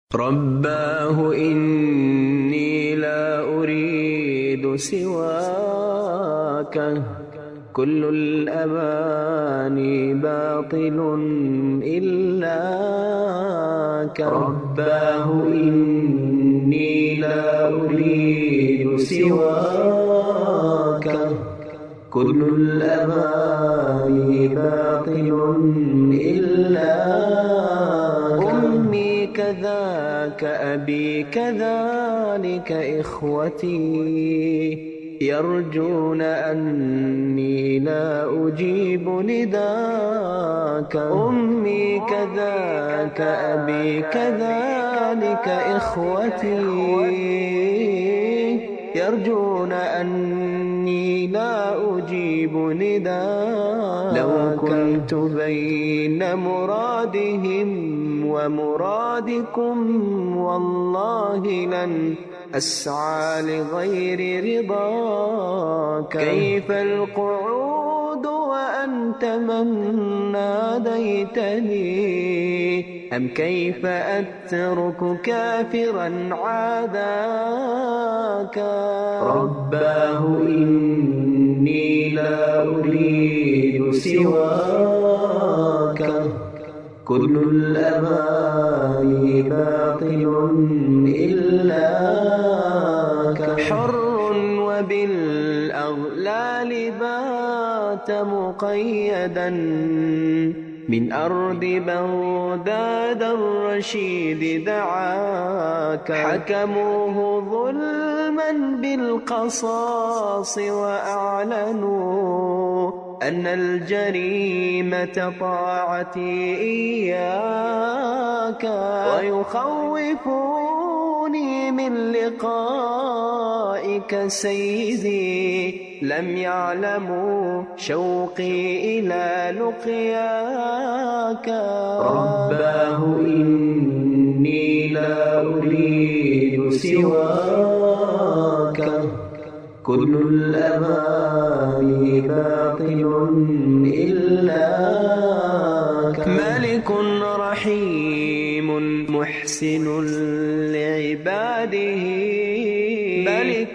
رباه إني لا أريد سواك، كل الأماني باطل إلاك. رباه إني لا أريد سواك، كل الأماني باطل إلاك. أمي كذاك أبي كذلك إخوتي، يرجون أني لا أجيب نداك. أمي كذاك أبي كذلك إخوتي، يرجون أني لا أجيب نداك. لو كنت بين مرادهم ومرادكم، والله لن أسعى لغير رضاك. كيف القعود وأنت من ناديتني، أم كيف أترك كافرا عاداك. رباه إني لا أريد سواك، كل الأماني باطل إلاك. حر وبالأغلال بات مقيدا، من أرض بغداد الرشيد دعاك. حكموه ظلما بالقصاص وأعلنوا أن الجريمة طاعتي إياك. ويخوفوني من لقائك سيدي، لم يعلموا شوقي إلى لقياك. رباه إني لا أريد سواك، كل الأماني باطل إلاك. ملك رحيم محسن لعباده، ملك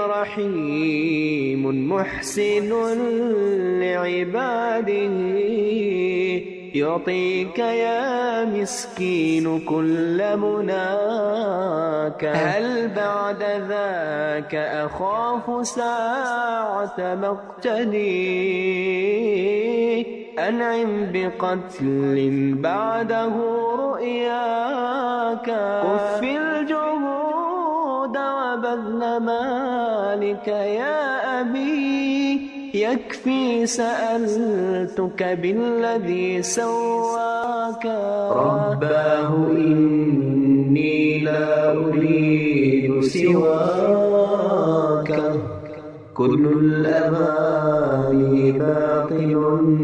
رحيم محسن لعباده، يعطيك يا مسكين كل مناك. هل بعد ذاك أخاف ساعة مقتلي، أنعم بقتل بعده رؤياك. كف الجهود وبذل مالك يا أبي، يكفي سألتك بالذي سواك. رباه إني لا أريد سواك، كل الأماني باطل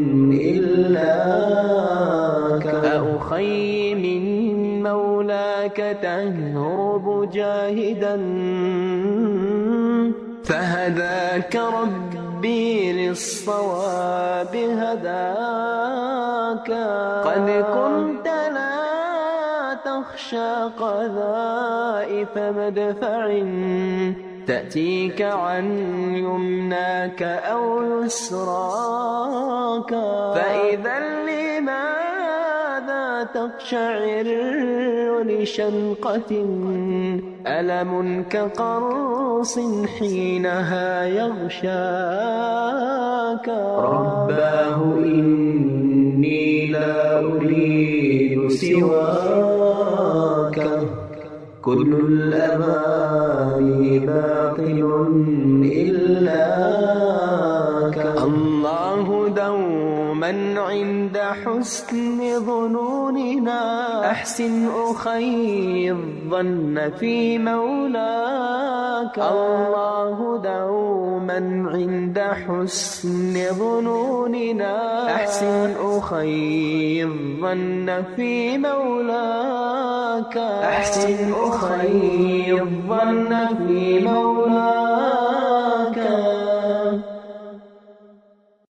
إلاك. أخي من مولاك تهرب جاهدا، فهداك ربي للصواب هداك. قد كنت لا تخشى قذائف مدفع، تأتيك عن يمناك أو يسراك. فإذا لماذا تقشعر لشنقة، ألم كقرص حينها يغشاك. رباه إني لا أريد سواك، كل الأماني باطل إلاك. الله دوما عند حسن ظنوننا، أحسن أخي الظن في مولاك. الله دوما عند حسن ظنوننا، أحسن أخي الظن في مولاك. أحسن أخي الظن في مولاك.